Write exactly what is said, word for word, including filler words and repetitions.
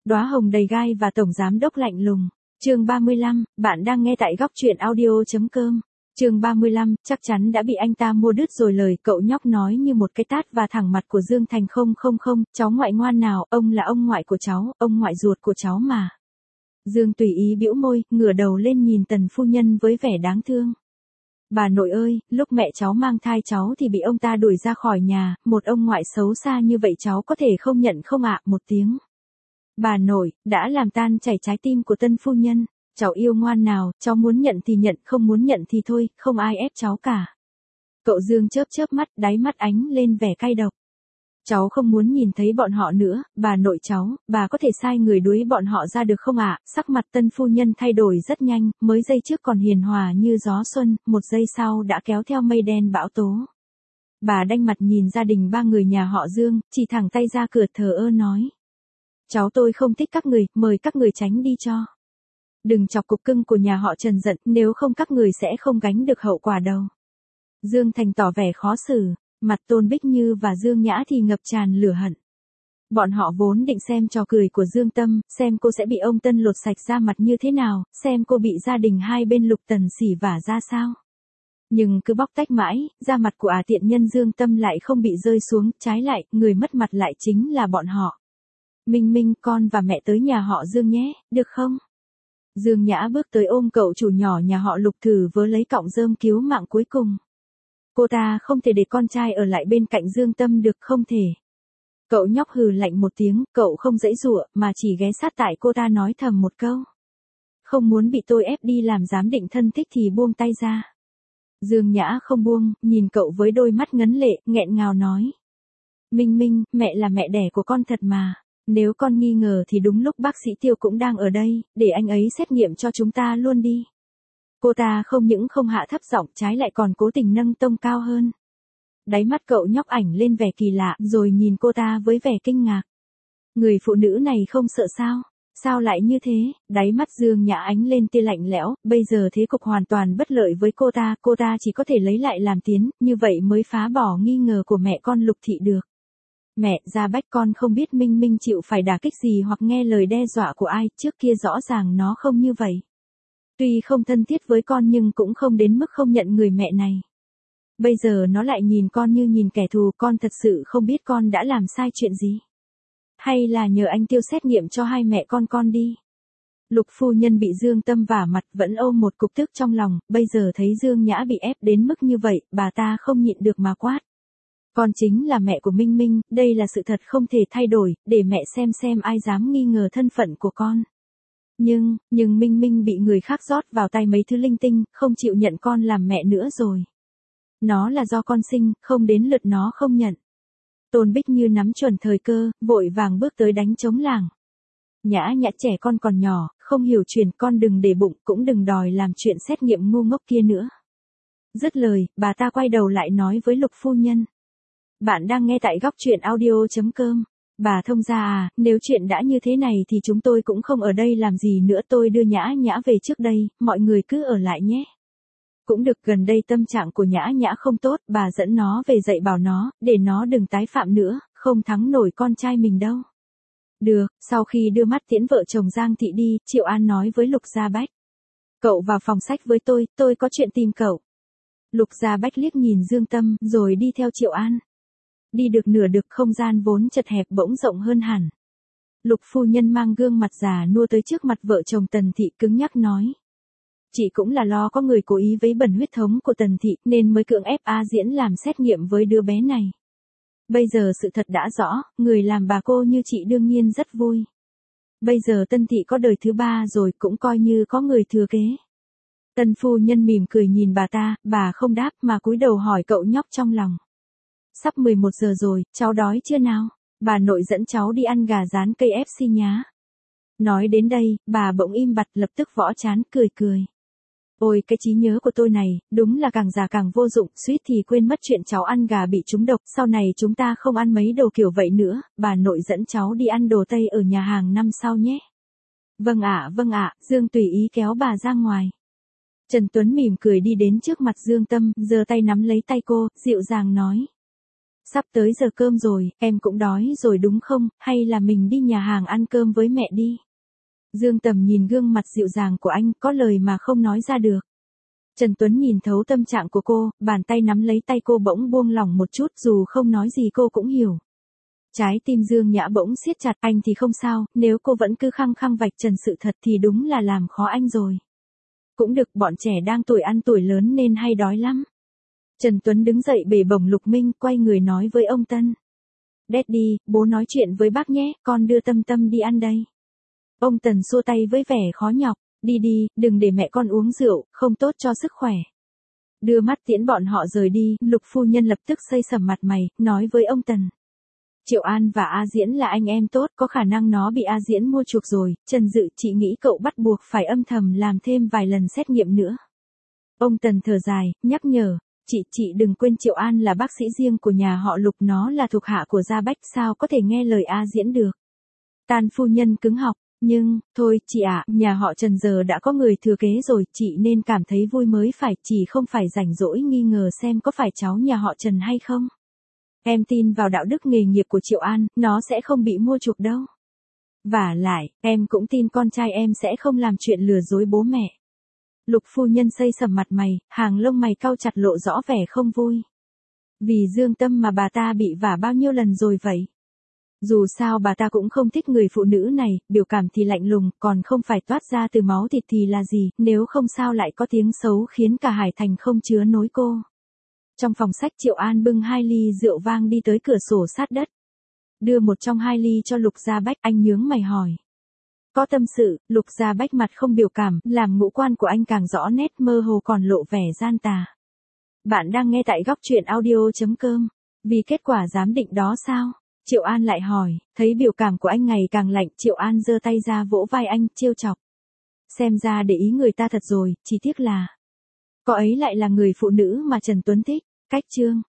Đóa hồng đầy gai và tổng giám đốc lạnh lùng. Chương ba mươi lăm, bạn đang nghe tại góc truyện audio chấm com. Chương ba mươi lăm, chắc chắn đã bị anh ta mua đứt rồi, lời cậu nhóc nói như một cái tát và thẳng mặt của Dương Thành. Không không không, cháu ngoại ngoan nào, ông là ông ngoại của cháu, ông ngoại ruột của cháu mà. Dương tùy ý bĩu môi, ngửa đầu lên nhìn Tần phu nhân với vẻ đáng thương. Bà nội ơi, lúc mẹ cháu mang thai cháu thì bị ông ta đuổi ra khỏi nhà, một ông ngoại xấu xa như vậy cháu có thể không nhận không ạ? Một tiếng. Bà nội, đã làm tan chảy trái tim của Tân phu nhân. Cháu yêu ngoan nào, cháu muốn nhận thì nhận, không muốn nhận thì thôi, không ai ép cháu cả. Cậu Dương chớp chớp mắt, đáy mắt ánh lên vẻ cay độc. Cháu không muốn nhìn thấy bọn họ nữa, bà nội cháu, bà có thể sai người đuổi bọn họ ra được không ạ? Sắc mặt Tân phu nhân thay đổi rất nhanh, mới giây trước còn hiền hòa như gió xuân, một giây sau đã kéo theo mây đen bão tố. Bà đanh mặt nhìn gia đình ba người nhà họ Dương, chỉ thẳng tay ra cửa thờ ơ nói. Cháu tôi không thích các người, mời các người tránh đi cho. Đừng chọc cục cưng của nhà họ Trần giận, nếu không các người sẽ không gánh được hậu quả đâu. Dương Thành tỏ vẻ khó xử, mặt Tôn Bích Như và Dương Nhã thì ngập tràn lửa hận. Bọn họ vốn định xem trò cười của Dương Tâm, xem cô sẽ bị ông Tân lột sạch da mặt như thế nào, xem cô bị gia đình hai bên Lục Tần xỉ vả ra sao. Nhưng cứ bóc tách mãi, da mặt của ả tiện nhân Dương Tâm lại không bị rơi xuống, trái lại, người mất mặt lại chính là bọn họ. Minh Minh, con và mẹ tới nhà họ Dương nhé, được không? Dương Nhã bước tới ôm cậu chủ nhỏ nhà họ Lục thử vớ lấy cọng rơm cứu mạng cuối cùng. Cô ta không thể để con trai ở lại bên cạnh Dương Tâm được, không thể. Cậu nhóc hừ lạnh một tiếng, cậu không giãy giụa mà chỉ ghé sát tại cô ta nói thầm một câu. Không muốn bị tôi ép đi làm giám định thân thích thì buông tay ra. Dương Nhã không buông, nhìn cậu với đôi mắt ngấn lệ, nghẹn ngào nói. Minh Minh, mẹ là mẹ đẻ của con thật mà. Nếu con nghi ngờ thì đúng lúc bác sĩ Tiêu cũng đang ở đây, để anh ấy xét nghiệm cho chúng ta luôn đi. Cô ta không những không hạ thấp giọng, trái lại còn cố tình nâng tông cao hơn. Đáy mắt cậu nhóc ảnh lên vẻ kỳ lạ, rồi nhìn cô ta với vẻ kinh ngạc. Người phụ nữ này không sợ sao? Sao lại như thế? Đáy mắt Dương Nhã ánh lên tia lạnh lẽo, bây giờ thế cục hoàn toàn bất lợi với cô ta, cô ta chỉ có thể lấy lại làm tiến, như vậy mới phá bỏ nghi ngờ của mẹ con Lục Thị được. Mẹ, Gia Bách con không biết Minh Minh chịu phải đả kích gì hoặc nghe lời đe dọa của ai, trước kia rõ ràng nó không như vậy. Tuy không thân thiết với con nhưng cũng không đến mức không nhận người mẹ này. Bây giờ nó lại nhìn con như nhìn kẻ thù, con thật sự không biết con đã làm sai chuyện gì. Hay là nhờ anh Tiêu xét nghiệm cho hai mẹ con con đi. Lục phu nhân bị Dương Tâm vả mặt vẫn ôm một cục tức trong lòng, bây giờ thấy Dương Nhã bị ép đến mức như vậy, bà ta không nhịn được mà quát. Con chính là mẹ của Minh Minh, đây là sự thật không thể thay đổi, để mẹ xem xem ai dám nghi ngờ thân phận của con. Nhưng, nhưng Minh Minh bị người khác rót vào tay mấy thứ linh tinh, không chịu nhận con làm mẹ nữa rồi. Nó là do con sinh, không đến lượt nó không nhận. Tôn Bích Như nắm chuẩn thời cơ, vội vàng bước tới đánh trống làng. Nhã Nhã, trẻ con còn nhỏ, không hiểu chuyện, con đừng để bụng, cũng đừng đòi làm chuyện xét nghiệm ngu ngốc kia nữa. Dứt lời, bà ta quay đầu lại nói với Lục phu nhân. Bạn đang nghe tại góc truyện audio chấm com. Bà thông gia à, nếu chuyện đã như thế này thì chúng tôi cũng không ở đây làm gì nữa, tôi đưa Nhã Nhã về trước đây, mọi người cứ ở lại nhé. Cũng được, gần đây tâm trạng của Nhã Nhã không tốt, bà dẫn nó về dạy bảo nó, để nó đừng tái phạm nữa, không thắng nổi con trai mình đâu. Được, sau khi đưa mắt tiễn vợ chồng Giang Thị đi, Triệu An nói với Lục Gia Bách. Cậu vào phòng sách với tôi, tôi có chuyện tìm cậu. Lục Gia Bách liếc nhìn Dương Tâm, rồi đi theo Triệu An. Đi được nửa được, không gian vốn chật hẹp bỗng rộng hơn hẳn. Lục phu nhân mang gương mặt già nua tới trước mặt vợ chồng Tần Thị, cứng nhắc nói. Chị cũng là lo có người cố ý vấy bẩn huyết thống của Tần Thị nên mới cưỡng ép A Diễn làm xét nghiệm với đứa bé này. Bây giờ sự thật đã rõ, người làm bà cô như chị đương nhiên rất vui. Bây giờ Tân Thị có đời thứ ba rồi, cũng coi như có người thừa kế. Tân phu nhân mỉm cười nhìn bà ta, bà không đáp mà cúi đầu hỏi cậu nhóc trong lòng. Sắp mười một giờ rồi, cháu đói chưa nào? Bà nội dẫn cháu đi ăn gà rán K F C nhá. Nói đến đây, bà bỗng im bặt, lập tức võ chán, cười cười. Ôi cái trí nhớ của tôi này, đúng là càng già càng vô dụng, suýt thì quên mất chuyện cháu ăn gà bị trúng độc, sau này chúng ta không ăn mấy đồ kiểu vậy nữa, bà nội dẫn cháu đi ăn đồ Tây ở nhà hàng năm sau nhé. Vâng ạ, vâng ạ, Dương tùy ý kéo bà ra ngoài. Trần Tuấn mỉm cười đi đến trước mặt Dương Tâm, giơ tay nắm lấy tay cô, dịu dàng nói. Sắp tới giờ cơm rồi, em cũng đói rồi đúng không, hay là mình đi nhà hàng ăn cơm với mẹ đi. Dương Tầm nhìn gương mặt dịu dàng của anh, có lời mà không nói ra được. Trần Tuấn nhìn thấu tâm trạng của cô, bàn tay nắm lấy tay cô bỗng buông lỏng một chút, dù không nói gì cô cũng hiểu. Trái tim Dương Nhã bỗng siết chặt, anh thì không sao, nếu cô vẫn cứ khăng khăng vạch trần sự thật thì đúng là làm khó anh rồi. Cũng được, bọn trẻ đang tuổi ăn tuổi lớn nên hay đói lắm. Trần Tuấn đứng dậy bể bổng Lục Minh, quay người nói với ông Tân. Daddy, bố nói chuyện với bác nhé, con đưa Tâm Tâm đi ăn đây. Ông Tần xua tay với vẻ khó nhọc, đi đi, đừng để mẹ con uống rượu, không tốt cho sức khỏe. Đưa mắt tiễn bọn họ rời đi, Lục phu nhân lập tức xây sầm mặt mày, nói với ông Tần. Triệu An và A Diễn là anh em tốt, có khả năng nó bị A Diễn mua chuộc rồi, Trần Dự chị nghĩ cậu bắt buộc phải âm thầm làm thêm vài lần xét nghiệm nữa. Ông Tần thở dài, nhắc nhở, chị, chị đừng quên Triệu An là bác sĩ riêng của nhà họ Lục, nó là thuộc hạ của Gia Bách, sao có thể nghe lời A Diễn được. Tàn phu nhân cứng họng, nhưng, thôi, chị ạ, nhà họ Trần giờ đã có người thừa kế rồi, chị nên cảm thấy vui mới phải, chỉ không phải rảnh rỗi nghi ngờ xem có phải cháu nhà họ Trần hay không. Em tin vào đạo đức nghề nghiệp của Triệu An, nó sẽ không bị mua chuộc đâu. Vả lại, em cũng tin con trai em sẽ không làm chuyện lừa dối bố mẹ. Lục phu nhân xây sầm mặt mày, hàng lông mày cau chặt lộ rõ vẻ không vui. Vì Dương Tâm mà bà ta bị vả bao nhiêu lần rồi vậy? Dù sao bà ta cũng không thích người phụ nữ này, biểu cảm thì lạnh lùng, còn không phải toát ra từ máu thịt thì là gì, nếu không sao lại có tiếng xấu khiến cả Hải Thành không chứa nổi cô. Trong phòng sách Triệu An bưng hai ly rượu vang đi tới cửa sổ sát đất. Đưa một trong hai ly cho Lục Gia Bách, anh nhướng mày hỏi. Có tâm sự, Lục Gia Bách mặt không biểu cảm, làm ngũ quan của anh càng rõ nét, mơ hồ còn lộ vẻ gian tà. Bạn đang nghe tại góc truyện audio chấm com. Vì kết quả giám định đó sao? Triệu An lại hỏi, thấy biểu cảm của anh ngày càng lạnh, Triệu An giơ tay ra vỗ vai anh, trêu chọc. Xem ra để ý người ta thật rồi, chỉ tiếc là... Có ấy lại là người phụ nữ mà Trần Tuấn thích. Cách chương